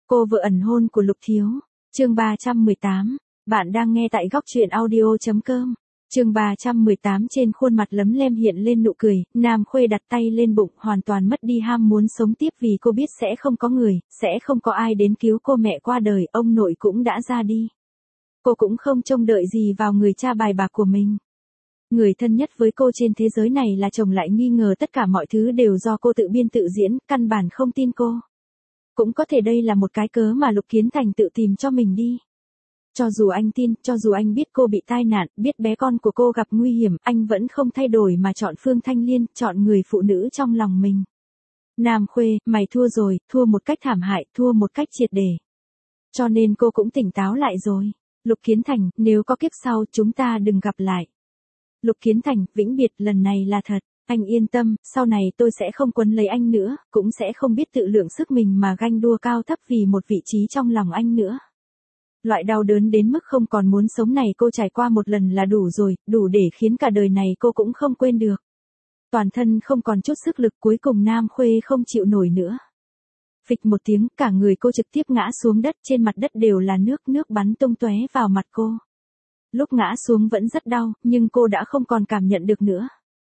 Cô vợ ẩn hôn của Lục Thiếu. Chương 318. Bạn đang nghe tại góc truyện audio.com. Chương 318. Trên khuôn mặt lấm lem hiện lên nụ cười, Nam Khuê đặt tay lên bụng, hoàn toàn mất đi ham muốn sống tiếp vì cô biết sẽ không có người, sẽ không có ai đến cứu cô. Mẹ qua đời, ông nội cũng đã ra đi. Cô cũng không trông đợi gì vào người cha bài bạc của mình. Người thân nhất với cô trên thế giới này là chồng, lại nghi ngờ tất cả mọi thứ đều do cô tự biên tự diễn, căn bản không tin cô. Cũng có thể đây là một cái cớ mà Lục Kiến Thành tự tìm cho mình đi. Cho dù anh tin, cho dù anh biết cô bị tai nạn, biết bé con của cô gặp nguy hiểm, anh vẫn không thay đổi mà chọn Phương Thanh Liên, chọn người phụ nữ trong lòng mình. Nam Khuê, mày thua rồi, thua một cách thảm hại, thua một cách triệt để. Cho nên cô cũng tỉnh táo lại rồi. Lục Kiến Thành, nếu có kiếp sau, chúng ta đừng gặp lại. Lục Kiến Thành, vĩnh biệt, lần này là thật. Anh yên tâm, sau này tôi sẽ không quấn lấy anh nữa, cũng sẽ không biết tự lượng sức mình mà ganh đua cao thấp vì một vị trí trong lòng anh nữa. Loại đau đớn đến mức không còn muốn sống này cô trải qua một lần là đủ rồi, đủ để khiến cả đời này cô cũng không quên được. Toàn thân không còn chút sức lực, cuối cùng Nam Khuê không chịu nổi nữa. Phịch một tiếng, cả người cô trực tiếp ngã xuống đất, trên mặt đất đều là nước bắn tung tóe vào mặt cô. Lúc ngã xuống vẫn rất đau, nhưng cô đã không còn cảm nhận được nữa.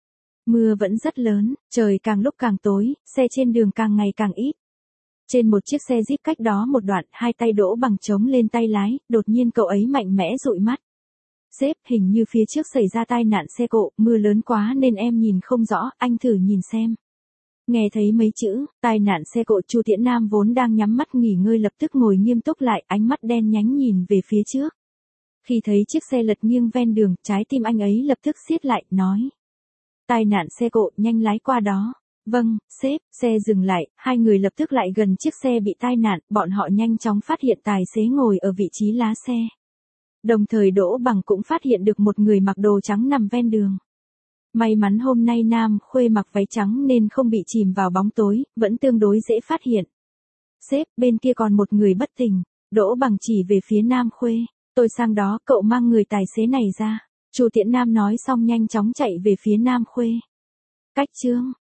Mưa vẫn rất lớn, trời càng lúc càng tối, xe trên đường càng ngày càng ít. Trên một chiếc xe Jeep cách đó một đoạn, hai tay Đỗ Bằng chống lên tay lái, đột nhiên cậu ấy mạnh mẽ dụi mắt. Sếp, hình như phía trước xảy ra tai nạn xe cộ, mưa lớn quá nên em nhìn không rõ, anh thử nhìn xem. Nghe thấy mấy chữ, tai nạn xe cộ, Chu Tiễn Nam vốn đang nhắm mắt nghỉ ngơi lập tức ngồi nghiêm túc lại, ánh mắt đen nhánh nhìn về phía trước. Khi thấy chiếc xe lật nghiêng ven đường, trái tim anh ấy lập tức siết lại, nói. Tai nạn xe cộ, nhanh lái qua đó. Vâng, sếp, xe dừng lại, hai người lập tức lại gần chiếc xe bị tai nạn, bọn họ nhanh chóng phát hiện tài xế ngồi ở vị trí lái xe. Đồng thời Đỗ Bằng cũng phát hiện được một người mặc đồ trắng nằm ven đường. May mắn hôm nay Nam Khuê mặc váy trắng nên không bị chìm vào bóng tối, vẫn tương đối dễ phát hiện. Sếp, bên kia còn một người bất tỉnh. Đỗ Bằng chỉ về phía Nam Khuê. Tôi sang đó, cậu mang người tài xế này ra. Chu Tiễn Nam nói xong nhanh chóng chạy về phía Nam Khuê. Cách chương